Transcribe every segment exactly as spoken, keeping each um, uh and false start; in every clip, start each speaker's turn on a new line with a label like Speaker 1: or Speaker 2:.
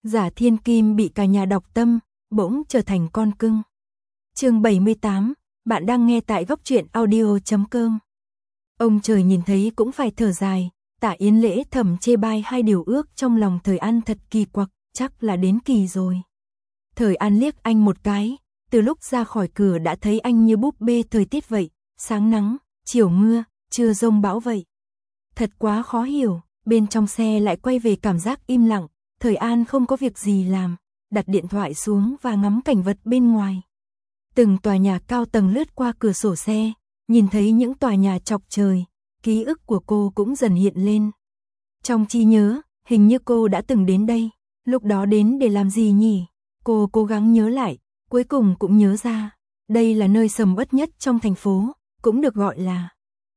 Speaker 1: Giả thiên kim bị cả nhà đọc tâm, bỗng trở thành con cưng. Chương bảy mươi tám, bạn đang nghe tại góc truyện audio chấm com. Ông trời nhìn thấy cũng phải thở dài, Tạ Yến Lễ thầm chê bai hai điều ước trong lòng Thời An thật kỳ quặc, chắc là đến kỳ rồi. Thời An liếc anh một cái, từ lúc ra khỏi cửa đã thấy anh như búp bê thời tiết vậy, sáng nắng, chiều mưa, trưa giông bão vậy. Thật quá khó hiểu, bên trong xe lại quay về cảm giác im lặng, Thời An không có việc gì làm, đặt điện thoại xuống và ngắm cảnh vật bên ngoài. Từng tòa nhà cao tầng lướt qua cửa sổ xe, nhìn thấy những tòa nhà chọc trời, ký ức của cô cũng dần hiện lên. Trong trí nhớ, hình như cô đã từng đến đây, lúc đó đến để làm gì nhỉ? Cô cố gắng nhớ lại, cuối cùng cũng nhớ ra, đây là nơi sầm uất nhất trong thành phố, cũng được gọi là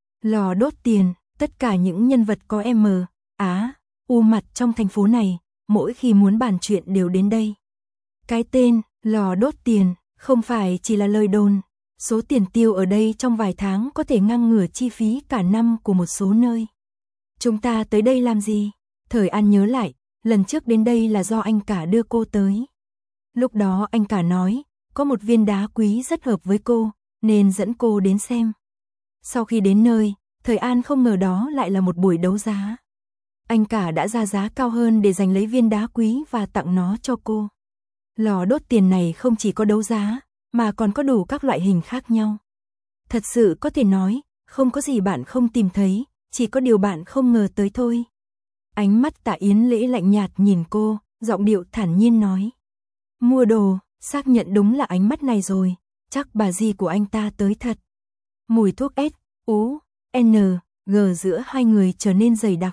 Speaker 1: lò đốt tiền, tất cả những nhân vật có M, Á, U mặt trong thành phố này, mỗi khi muốn bàn chuyện đều đến đây. Cái tên, lò đốt tiền, không phải chỉ là lời đồn, số tiền tiêu ở đây trong vài tháng có thể ngang ngửa chi phí cả năm của một số nơi. Chúng ta tới đây làm gì? Thời An nhớ lại, lần trước đến đây là do anh cả đưa cô tới. Lúc đó anh cả nói, có một viên đá quý rất hợp với cô, nên dẫn cô đến xem. Sau khi đến nơi, Thời An không ngờ đó lại là một buổi đấu giá. Anh cả đã ra giá cao hơn để giành lấy viên đá quý và tặng nó cho cô. Lò đốt tiền này không chỉ có đấu giá, mà còn có đủ các loại hình khác nhau. Thật sự có thể nói, không có gì bạn không tìm thấy, chỉ có điều bạn không ngờ tới thôi. Ánh mắt Tạ Yến Lễ lạnh nhạt nhìn cô, giọng điệu thản nhiên nói. Mua đồ, xác nhận đúng là ánh mắt này rồi, chắc bà dì của anh ta tới thật. Mùi thuốc S, U, N, G giữa hai người trở nên dày đặc.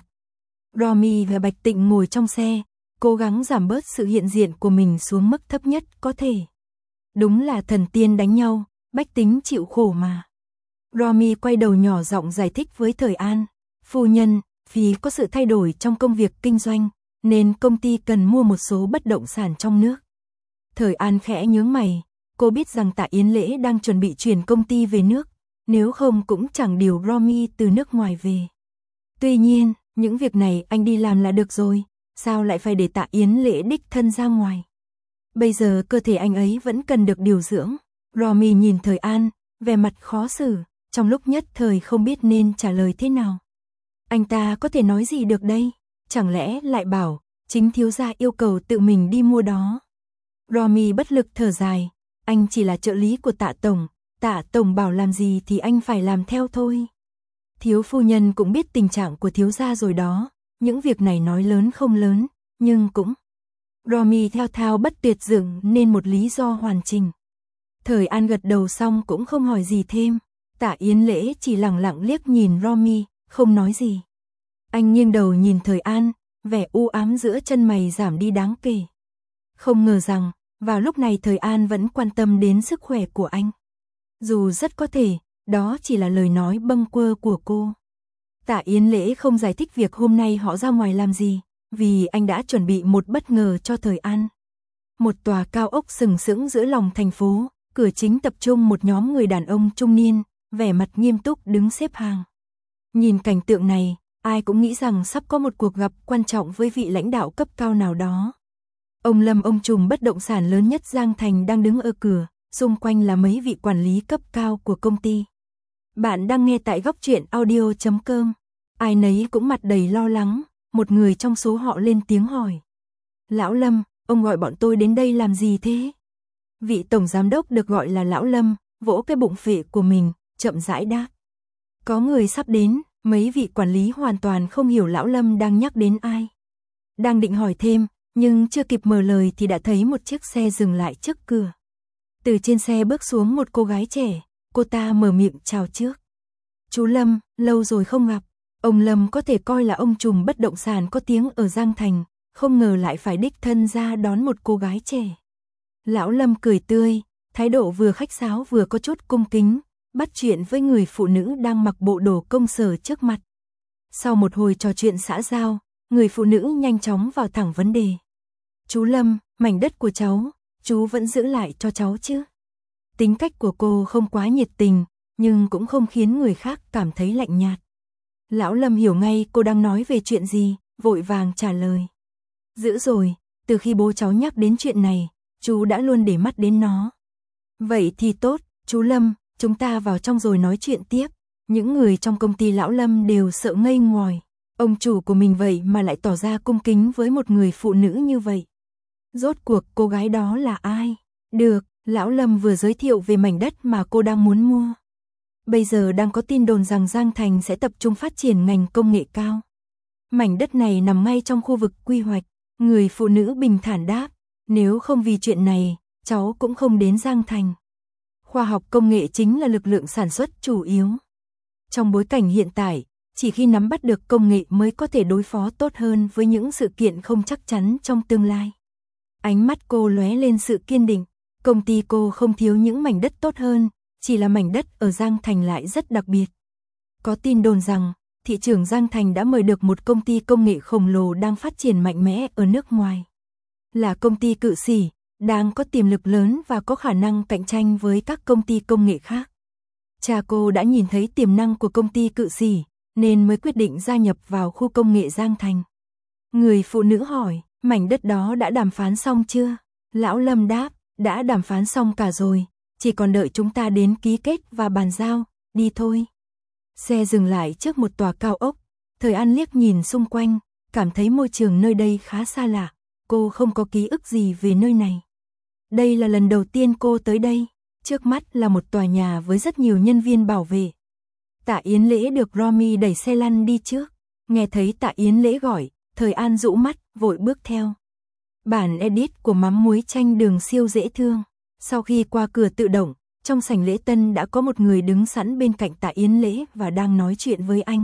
Speaker 1: Romy và Bạch Tịnh ngồi trong xe, cố gắng giảm bớt sự hiện diện của mình xuống mức thấp nhất có thể. Đúng là thần tiên đánh nhau, bách tính chịu khổ mà. Romy quay đầu nhỏ giọng giải thích với Thời An. Phu nhân, vì có sự thay đổi trong công việc kinh doanh, nên công ty cần mua một số bất động sản trong nước. Thời An khẽ nhướng mày, cô biết rằng Tạ Yến Lễ đang chuẩn bị chuyển công ty về nước, nếu không cũng chẳng điều Romy từ nước ngoài về. Tuy nhiên, những việc này anh đi làm là được rồi, sao lại phải để Tạ Yến Lễ đích thân ra ngoài? Bây giờ cơ thể anh ấy vẫn cần được điều dưỡng. Romy nhìn Thời An, vẻ mặt khó xử, trong lúc nhất thời không biết nên trả lời thế nào. Anh ta có thể nói gì được đây? Chẳng lẽ lại bảo, chính thiếu gia yêu cầu tự mình đi mua đó? Romy bất lực thở dài, anh chỉ là trợ lý của Tạ Tổng, Tạ Tổng bảo làm gì thì anh phải làm theo thôi. Thiếu phu nhân cũng biết tình trạng của thiếu gia rồi đó, những việc này nói lớn không lớn, nhưng cũng... Romy theo thao bất tuyệt dựng nên một lý do hoàn chỉnh. Thời An gật đầu xong cũng không hỏi gì thêm, Tạ Yến Lễ chỉ lặng lặng liếc nhìn Romy, không nói gì. Anh nghiêng đầu nhìn Thời An, vẻ u ám giữa chân mày giảm đi đáng kể. Không ngờ rằng, vào lúc này Thời An vẫn quan tâm đến sức khỏe của anh. Dù rất có thể, đó chỉ là lời nói bâng quơ của cô. Tạ Yến Lễ không giải thích việc hôm nay họ ra ngoài làm gì, vì anh đã chuẩn bị một bất ngờ cho Thời An. Một tòa cao ốc sừng sững giữa lòng thành phố, cửa chính tập trung một nhóm người đàn ông trung niên, vẻ mặt nghiêm túc đứng xếp hàng. Nhìn cảnh tượng này, ai cũng nghĩ rằng sắp có một cuộc gặp quan trọng với vị lãnh đạo cấp cao nào đó. Ông Lâm, ông trùm bất động sản lớn nhất Giang Thành đang đứng ở cửa, xung quanh là mấy vị quản lý cấp cao của công ty. Bạn đang nghe tại góc truyện audio chấm com. Ai nấy cũng mặt đầy lo lắng, một người trong số họ lên tiếng hỏi. Lão Lâm, ông gọi bọn tôi đến đây làm gì thế? Vị tổng giám đốc được gọi là Lão Lâm, vỗ cái bụng phệ của mình, chậm rãi đáp. Có người sắp đến, mấy vị quản lý hoàn toàn không hiểu Lão Lâm đang nhắc đến ai. Đang định hỏi thêm, nhưng chưa kịp mở lời thì đã thấy một chiếc xe dừng lại trước cửa. Từ trên xe bước xuống một cô gái trẻ, cô ta mở miệng chào trước. Chú Lâm, lâu rồi không gặp. Ông Lâm có thể coi là ông trùm bất động sản có tiếng ở Giang Thành, không ngờ lại phải đích thân ra đón một cô gái trẻ. Lão Lâm cười tươi, thái độ vừa khách sáo vừa có chút cung kính, bắt chuyện với người phụ nữ đang mặc bộ đồ công sở trước mặt. Sau một hồi trò chuyện xã giao, người phụ nữ nhanh chóng vào thẳng vấn đề. Chú Lâm, mảnh đất của cháu, chú vẫn giữ lại cho cháu chứ? Tính cách của cô không quá nhiệt tình, nhưng cũng không khiến người khác cảm thấy lạnh nhạt. Lão Lâm hiểu ngay cô đang nói về chuyện gì, vội vàng trả lời. Giữ rồi, từ khi bố cháu nhắc đến chuyện này, chú đã luôn để mắt đến nó. Vậy thì tốt, chú Lâm, chúng ta vào trong rồi nói chuyện tiếp. Những người trong công ty lão Lâm đều sợ ngây ngòi. Ông chủ của mình vậy mà lại tỏ ra cung kính với một người phụ nữ như vậy. Rốt cuộc cô gái đó là ai? Được, lão Lâm vừa giới thiệu về mảnh đất mà cô đang muốn mua. Bây giờ đang có tin đồn rằng Giang Thành sẽ tập trung phát triển ngành công nghệ cao. Mảnh đất này nằm ngay trong khu vực quy hoạch. Người phụ nữ bình thản đáp, nếu không vì chuyện này, cháu cũng không đến Giang Thành. Khoa học công nghệ chính là lực lượng sản xuất chủ yếu. Trong bối cảnh hiện tại, chỉ khi nắm bắt được công nghệ mới có thể đối phó tốt hơn với những sự kiện không chắc chắn trong tương lai. Ánh mắt cô lóe lên sự kiên định, công ty cô không thiếu những mảnh đất tốt hơn, chỉ là mảnh đất ở Giang Thành lại rất đặc biệt. Có tin đồn rằng, thị trưởng Giang Thành đã mời được một công ty công nghệ khổng lồ đang phát triển mạnh mẽ ở nước ngoài. Là công ty cự xỉ, đang có tiềm lực lớn và có khả năng cạnh tranh với các công ty công nghệ khác. Cha cô đã nhìn thấy tiềm năng của công ty cự xỉ, nên mới quyết định gia nhập vào khu công nghệ Giang Thành. Người phụ nữ hỏi, mảnh đất đó đã đàm phán xong chưa? Lão Lâm đáp, đã đàm phán xong cả rồi, chỉ còn đợi chúng ta đến ký kết và bàn giao, đi thôi. Xe dừng lại trước một tòa cao ốc, Thời An liếc nhìn xung quanh, cảm thấy môi trường nơi đây khá xa lạ, cô không có ký ức gì về nơi này. Đây là lần đầu tiên cô tới đây, trước mắt là một tòa nhà với rất nhiều nhân viên bảo vệ. Tạ Yến Lễ được Romy đẩy xe lăn đi trước, nghe thấy Tạ Yến Lễ gọi, Thời An rũ mắt, vội bước theo. Bản edit của mắm muối chanh đường siêu dễ thương. Sau khi qua cửa tự động, trong sảnh lễ tân đã có một người đứng sẵn bên cạnh Tạ Yến Lễ và đang nói chuyện với anh.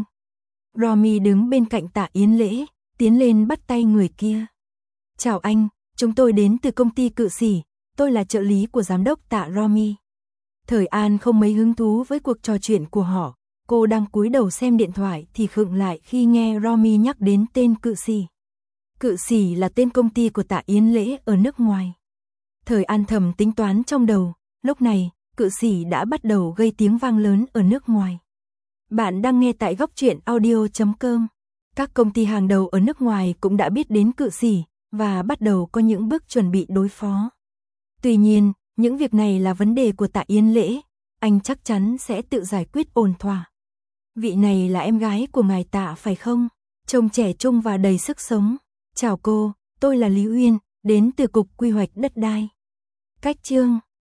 Speaker 1: Romy đứng bên cạnh Tạ Yến Lễ, tiến lên bắt tay người kia. Chào anh, chúng tôi đến từ công ty cự xỉ, tôi là trợ lý của giám đốc Tạ Romy. Thời An không mấy hứng thú với cuộc trò chuyện của họ, cô đang cúi đầu xem điện thoại thì khựng lại khi nghe Romy nhắc đến tên cự xỉ. Cự xỉ là tên công ty của Tạ Yến Lễ ở nước ngoài. Thời An thầm tính toán trong đầu, lúc này, cự xỉ đã bắt đầu gây tiếng vang lớn ở nước ngoài. Bạn đang nghe tại góc truyện audio chấm com. Các công ty hàng đầu ở nước ngoài cũng đã biết đến cự xỉ và bắt đầu có những bước chuẩn bị đối phó. Tuy nhiên, những việc này là vấn đề của Tạ Yến Lễ, anh chắc chắn sẽ tự giải quyết ổn thỏa. Vị này là em gái của ngài Tạ phải không? Trông trẻ trung và đầy sức sống. Chào cô, tôi là Lý Uyên, đến từ Cục Quy hoạch Đất đai. Cách chương